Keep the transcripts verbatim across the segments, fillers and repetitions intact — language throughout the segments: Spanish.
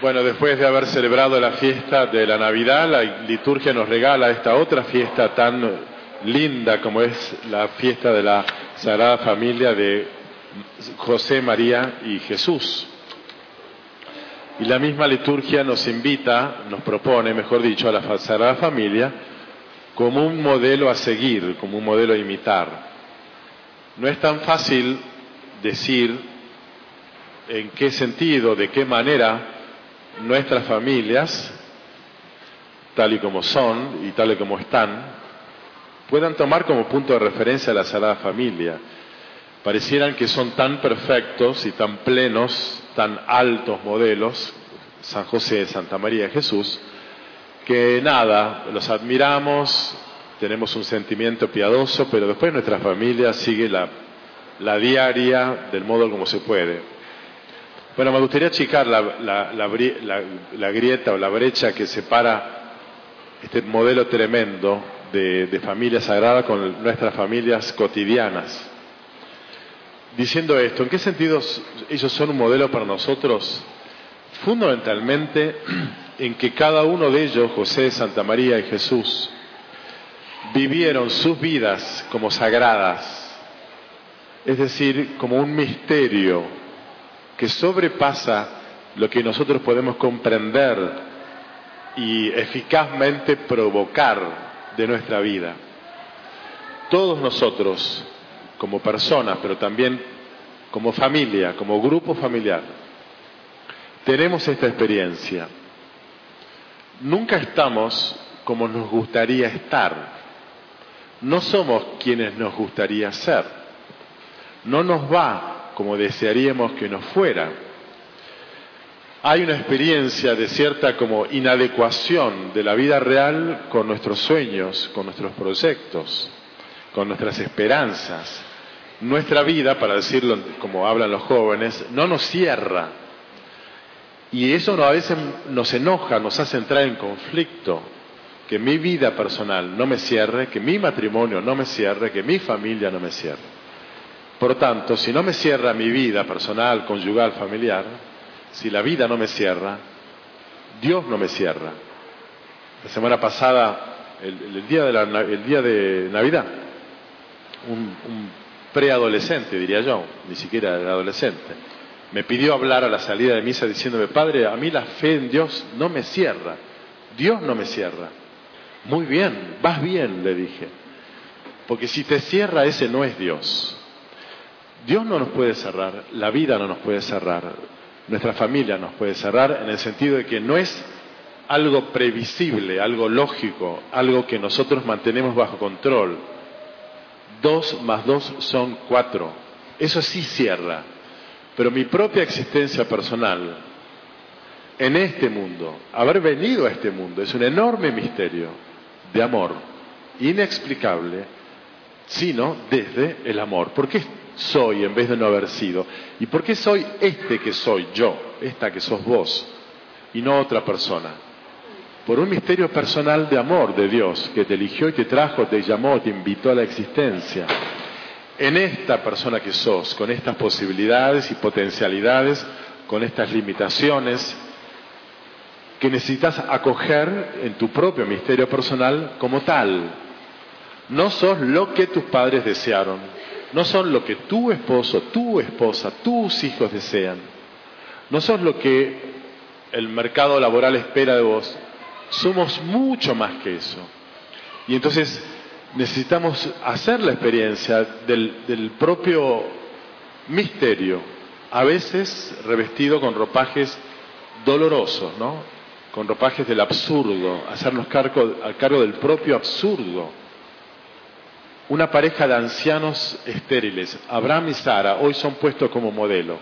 Bueno, después de haber celebrado la fiesta de la Navidad, la liturgia nos regala esta otra fiesta tan linda como es la fiesta de la Sagrada Familia de José, María y Jesús. Y la misma liturgia nos invita, nos propone, mejor dicho, a la Sagrada Familia como un modelo a seguir, como un modelo a imitar. No es tan fácil decir en qué sentido, de qué manera nuestras familias, tal y como son y tal y como están, puedan tomar como punto de referencia a la Sagrada Familia. Parecieran que son tan perfectos y tan plenos, tan altos modelos, San José, Santa María y Jesús, que nada, los admiramos, tenemos un sentimiento piadoso, pero después nuestra familia sigue la, la diaria del modo como se puede. Bueno, me gustaría achicar la, la, la, la, la grieta o la brecha que separa este modelo tremendo de, de familia sagrada con nuestras familias cotidianas. Diciendo esto, ¿en qué sentido ellos son un modelo para nosotros? Fundamentalmente en que cada uno de ellos, José, Santa María y Jesús, vivieron sus vidas como sagradas, es decir, como un misterio que sobrepasa lo que nosotros podemos comprender y eficazmente provocar de nuestra vida. Todos nosotros, como personas, pero también como familia, como grupo familiar, tenemos esta experiencia. Nunca estamos como nos gustaría estar. No somos quienes nos gustaría ser. No nos va como desearíamos que nos fuera. Hay una experiencia de cierta como inadecuación de la vida real con nuestros sueños, con nuestros proyectos, con nuestras esperanzas. Nuestra vida, para decirlo como hablan los jóvenes, no nos cierra. Y eso a veces nos enoja, nos hace entrar en conflicto. Que mi vida personal no me cierre, que mi matrimonio no me cierre, que mi familia no me cierre. Por tanto, si no me cierra mi vida personal, conyugal, familiar, si la vida no me cierra, Dios no me cierra. La semana pasada, el, el, día, de la, el día de Navidad, un, un preadolescente, diría yo, ni siquiera era adolescente, me pidió hablar a la salida de misa diciéndome: Padre, a mí la fe en Dios no me cierra, Dios no me cierra. Muy bien, vas bien, le dije, porque si te cierra, ese no es Dios. Dios no nos puede cerrar, la vida no nos puede cerrar, nuestra familia nos puede cerrar, en el sentido de que no es algo previsible, algo lógico, algo que nosotros mantenemos bajo control. Dos más dos son cuatro. Eso sí cierra. Pero mi propia existencia personal en este mundo, haber venido a este mundo, es un enorme misterio de amor, inexplicable, sino desde el amor. ¿Por qué soy en vez de no haber sido? ¿Y por qué soy este que soy yo, esta que sos vos, y no otra persona? Por un misterio personal de amor de Dios, que te eligió y te trajo, te llamó, te invitó a la existencia. En esta persona que sos, con estas posibilidades y potencialidades, con estas limitaciones, que necesitas acoger en tu propio misterio personal como tal. No sos lo que tus padres desearon, no son lo que tu esposo, tu esposa, tus hijos desean, no sos lo que el mercado laboral espera de vos. Somos mucho más que eso. Y entonces necesitamos hacer la experiencia del, del propio misterio, a veces revestido con ropajes dolorosos, ¿no? Con ropajes del absurdo, hacernos cargo, al cargo del propio absurdo. Una pareja de ancianos estériles, Abraham y Sara, hoy son puestos como modelo.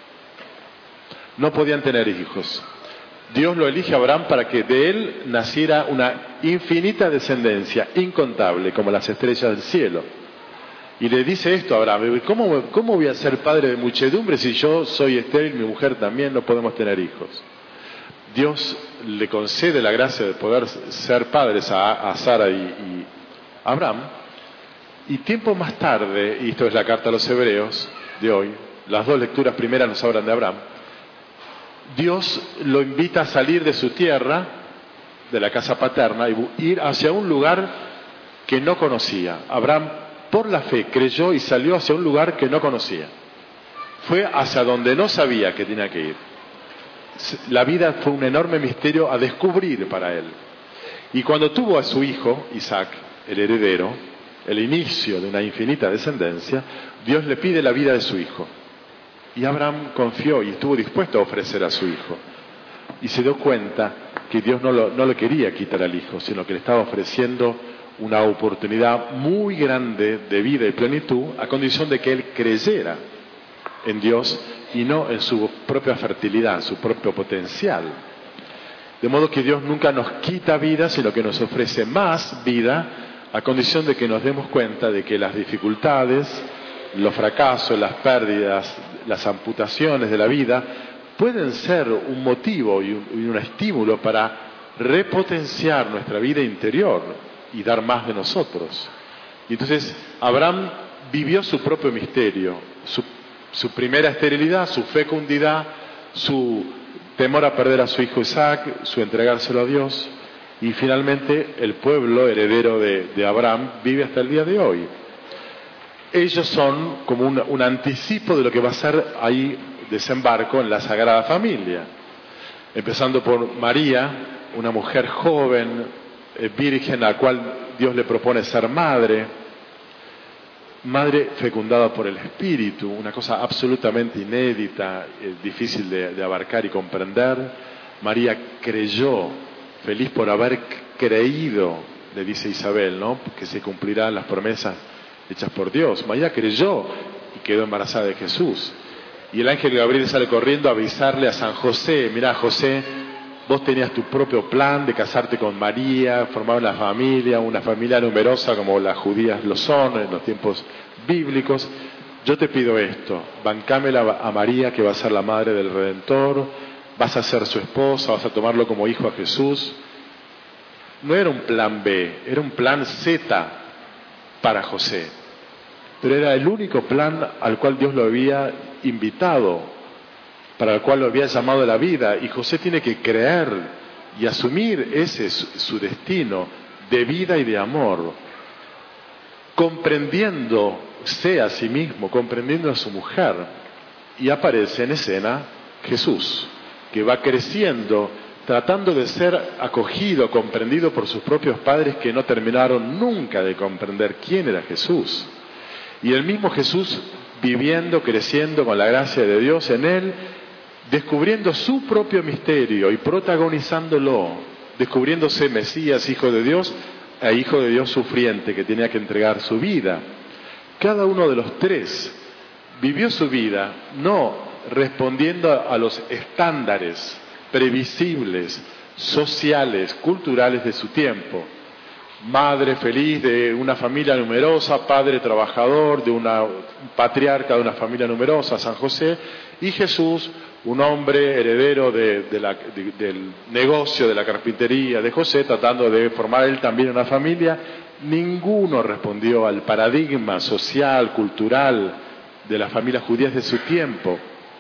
No podían tener hijos. Dios lo elige a Abraham para que de él naciera una infinita descendencia, incontable, como las estrellas del cielo. Y le dice esto a Abraham: ¿cómo, cómo voy a ser padre de muchedumbre si yo soy estéril, mi mujer también, no podemos tener hijos? Dios le concede la gracia de poder ser padres a, a Sara y, y Abraham. Y tiempo más tarde, y esto es la carta a los Hebreos de hoy, las dos lecturas primeras nos hablan de Abraham, Dios lo invita a salir de su tierra, de la casa paterna, y ir hacia un lugar que no conocía. Abraham, por la fe, creyó y salió hacia un lugar que no conocía. Fue hacia donde no sabía que tenía que ir. La vida fue un enorme misterio a descubrir para él. Y cuando tuvo a su hijo, Isaac, el heredero, el inicio de una infinita descendencia, Dios le pide la vida de su hijo. Y Abraham confió y estuvo dispuesto a ofrecer a su hijo. Y se dio cuenta que Dios no, lo, no le quería quitar al hijo, sino que le estaba ofreciendo una oportunidad muy grande de vida y plenitud, a condición de que él creyera en Dios y no en su propia fertilidad, en su propio potencial. De modo que Dios nunca nos quita vida, sino que nos ofrece más vida, a condición de que nos demos cuenta de que las dificultades, los fracasos, las pérdidas, las amputaciones de la vida pueden ser un motivo y un, y un estímulo para repotenciar nuestra vida interior y dar más de nosotros. Y entonces Abraham vivió su propio misterio, su, su primera esterilidad, su fecundidad, su temor a perder a su hijo Isaac, su entregárselo a Dios, y finalmente el pueblo heredero de, de Abraham vive hasta el día de hoy. Ellos son como un, un anticipo de lo que va a ser ahí desembarco en la Sagrada Familia. Empezando por María, una mujer joven, eh, virgen, a la cual Dios le propone ser madre, madre fecundada por el Espíritu, una cosa absolutamente inédita, eh, difícil de, de abarcar y comprender. María creyó, feliz por haber creído, le dice Isabel, ¿no? Que se cumplirán las promesas hechas por Dios. María creyó y quedó embarazada de Jesús. Y el ángel Gabriel sale corriendo a avisarle a San José: mirá, José, vos tenías tu propio plan de casarte con María, formar una familia, una familia numerosa como las judías lo son en los tiempos bíblicos. Yo te pido esto: bancámela a María, que va a ser la madre del Redentor, vas a ser su esposa, vas a tomarlo como hijo a Jesús. No era un plan B, era un plan Z para José, pero era el único plan al cual Dios lo había invitado, para el cual lo había llamado a la vida, y José tiene que creer y asumir ese su, su destino de vida y de amor, comprendiéndose a sí mismo, comprendiendo a su mujer. Y aparece en escena Jesús, que va creciendo, tratando de ser acogido, comprendido por sus propios padres, que no terminaron nunca de comprender quién era Jesús. Y el mismo Jesús viviendo, creciendo con la gracia de Dios en él, descubriendo su propio misterio y protagonizándolo, descubriéndose Mesías, Hijo de Dios, e Hijo de Dios sufriente, que tenía que entregar su vida. Cada uno de los tres vivió su vida no respondiendo a los estándares previsibles, sociales, culturales de su tiempo. Madre feliz de una familia numerosa, padre trabajador de una patriarca de una familia numerosa, San José, y Jesús, un hombre heredero de, de la, de, del negocio de la carpintería de José, tratando de formar él también una familia. Ninguno respondió al paradigma social, cultural de las familias judías de su tiempo.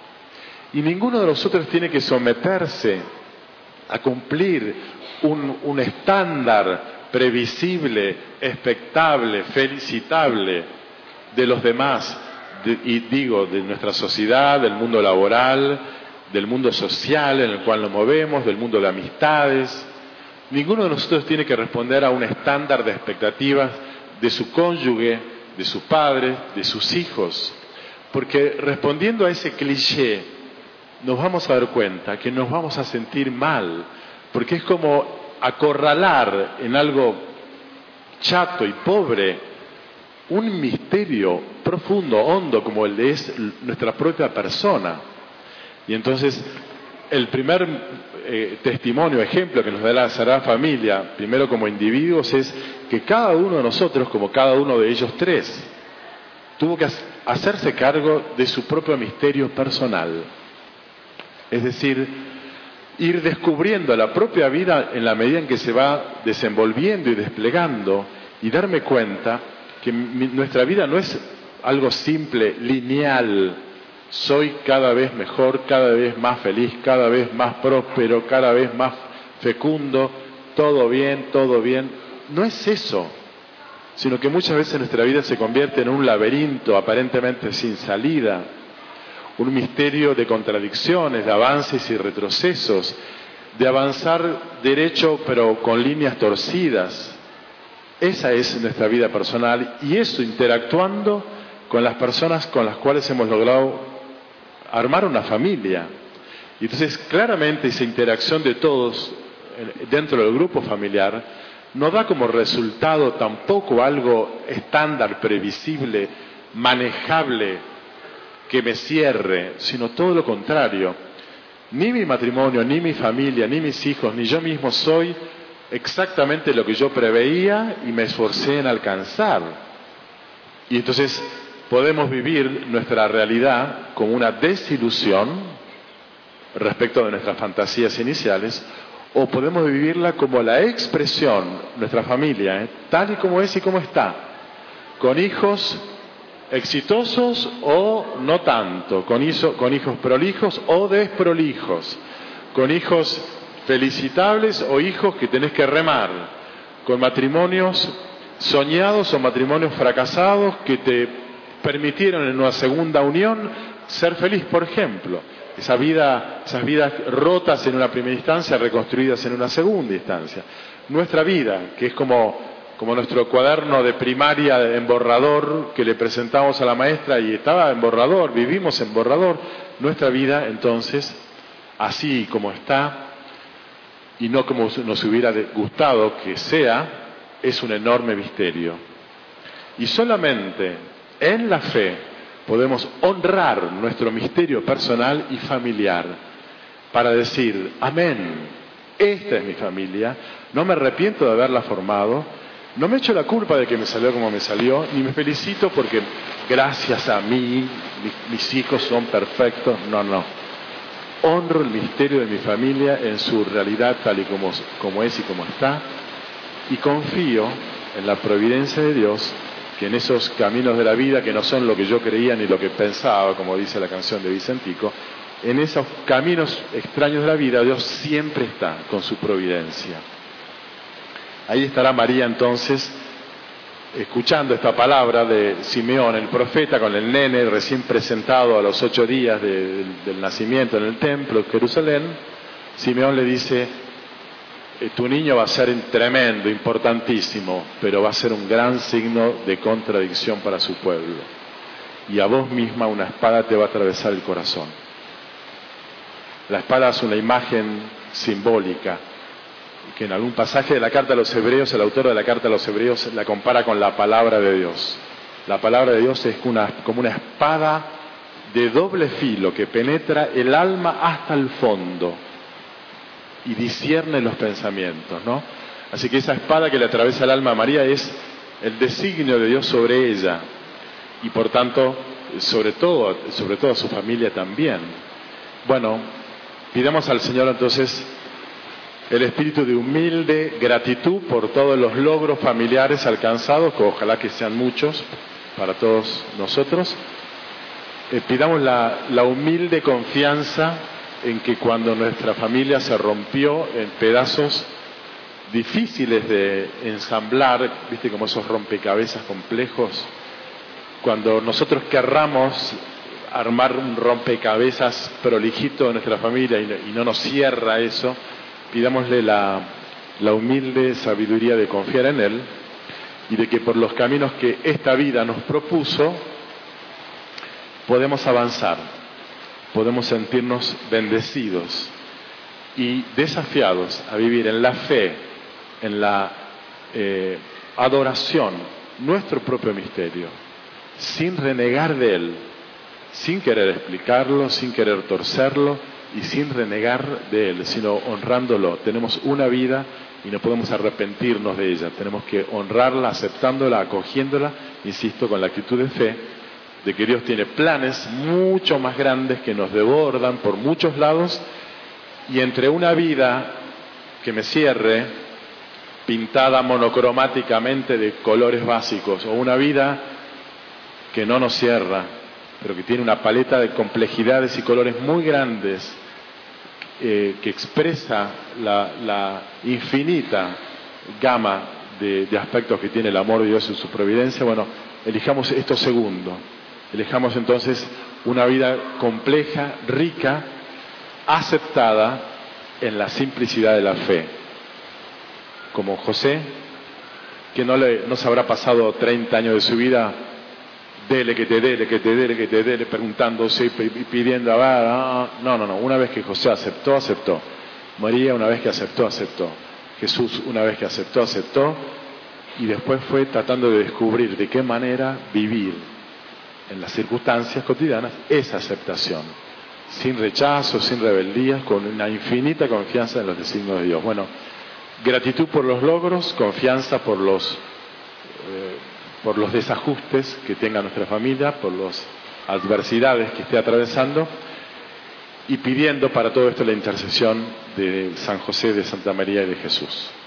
Y ninguno de nosotros tiene que someterse a cumplir un, un estándar previsible, expectable, felicitable de los demás, de, y digo, de nuestra sociedad, del mundo laboral, del mundo social en el cual nos movemos, del mundo de amistades. Ninguno de nosotros tiene que responder a un estándar de expectativas de su cónyuge, de sus padres, de sus hijos, porque respondiendo a ese cliché nos vamos a dar cuenta que nos vamos a sentir mal, porque es como acorralar en algo chato y pobre un misterio profundo, hondo, como el de es nuestra propia persona. Y entonces el primer eh, testimonio, ejemplo que nos da la Sagrada Familia, primero como individuos, es que cada uno de nosotros, como cada uno de ellos tres, tuvo que hacerse cargo de su propio misterio personal. Es decir, ir descubriendo la propia vida en la medida en que se va desenvolviendo y desplegando, y darme cuenta que mi, nuestra vida no es algo simple, lineal, soy cada vez mejor, cada vez más feliz, cada vez más próspero, cada vez más fecundo, todo bien, todo bien. No es eso, sino que muchas veces nuestra vida se convierte en un laberinto aparentemente sin salida, un misterio de contradicciones, de avances y retrocesos, de avanzar derecho pero con líneas torcidas. Esa es nuestra vida personal, y eso interactuando con las personas con las cuales hemos logrado armar una familia. Y entonces claramente esa interacción de todos dentro del grupo familiar no da como resultado tampoco algo estándar, previsible, manejable, que me cierre, sino todo lo contrario. Ni mi matrimonio, ni mi familia, ni mis hijos, ni yo mismo soy exactamente lo que yo preveía y me esforcé en alcanzar. Y entonces podemos vivir nuestra realidad como una desilusión respecto de nuestras fantasías iniciales, o podemos vivirla como la expresión, nuestra familia, ¿eh? tal y como es y como está, con hijos exitosos o no tanto, con, hijo, con hijos prolijos o desprolijos, con hijos felicitables o hijos que tenés que remar, con matrimonios soñados o matrimonios fracasados que te permitieron en una segunda unión ser feliz, por ejemplo. Esa vida, esas vidas rotas en una primera instancia, reconstruidas en una segunda instancia. Nuestra vida, que es como, como nuestro cuaderno de primaria en borrador que le presentamos a la maestra y estaba en borrador, vivimos en borrador. Nuestra vida, entonces, así como está, y no como nos hubiera gustado que sea, es un enorme misterio. Y solamente en la fe podemos honrar nuestro misterio personal y familiar para decir, amén, esta es mi familia, no me arrepiento de haberla formado, no me echo la culpa de que me salió como me salió, ni me felicito porque gracias a mí mis, mis hijos son perfectos, no, no. Honro el misterio de mi familia en su realidad tal y como, como es y como está, y confío en la providencia de Dios, que en esos caminos de la vida que no son lo que yo creía ni lo que pensaba, como dice la canción de Vicentico, en esos caminos extraños de la vida Dios siempre está con su providencia. Ahí estará María entonces escuchando esta palabra de Simeón, el profeta, con el nene recién presentado a los ocho días de, del, del nacimiento en el templo de Jerusalén. Simeón le dice, tu niño va a ser tremendo, importantísimo, pero va a ser un gran signo de contradicción para su pueblo. Y a vos misma una espada te va a atravesar el corazón. La espada es una imagen simbólica, que en algún pasaje de la carta a los Hebreos, el autor de la carta a los Hebreos la compara con la palabra de Dios. La palabra de Dios es una, como una espada de doble filo que penetra el alma hasta el fondo y discierne los pensamientos, ¿no? Así que esa espada que le atraviesa el alma a María es el designio de Dios sobre ella y por tanto sobre todo, sobre todo a su familia también. Bueno, pidamos al Señor entonces el espíritu de humilde gratitud por todos los logros familiares alcanzados, que ojalá que sean muchos para todos nosotros. Eh, pidamos la, la humilde confianza en que cuando nuestra familia se rompió en pedazos difíciles de ensamblar, viste como esos rompecabezas complejos, cuando nosotros querramos armar un rompecabezas prolijito de nuestra familia y no, y no nos cierra eso, pidámosle la, la humilde sabiduría de confiar en Él y de que por los caminos que esta vida nos propuso podemos avanzar, podemos sentirnos bendecidos y desafiados a vivir en la fe, en la eh, adoración, nuestro propio misterio, sin renegar de Él, sin querer explicarlo, sin querer torcerlo y sin renegar de Él, sino honrándolo. Tenemos una vida y no podemos arrepentirnos de ella. Tenemos que honrarla, aceptándola, acogiéndola, insisto, con la actitud de fe, de que Dios tiene planes mucho más grandes que nos desbordan por muchos lados, y entre una vida que me cierre, pintada monocromáticamente de colores básicos, o una vida que no nos cierra, pero que tiene una paleta de complejidades y colores muy grandes, eh, que expresa la, la infinita gama de, de aspectos que tiene el amor de Dios en su providencia. Bueno, elijamos esto segundo. Elijamos entonces una vida compleja, rica, aceptada en la simplicidad de la fe. Como José, que no, le, no se habrá pasado treinta años de su vida, dele que te dele, que te dele, que te dele, preguntándose y pidiendo, ah, no, no, no, una vez que José aceptó, aceptó. María una vez que aceptó, aceptó. Jesús una vez que aceptó, aceptó, y después fue tratando de descubrir de qué manera vivir en las circunstancias cotidianas esa aceptación, sin rechazo, sin rebeldía, con una infinita confianza en los designios de Dios. Bueno, gratitud por los logros, confianza por los eh, por los desajustes que tenga nuestra familia, por las adversidades que esté atravesando, y pidiendo para todo esto la intercesión de San José, de Santa María y de Jesús.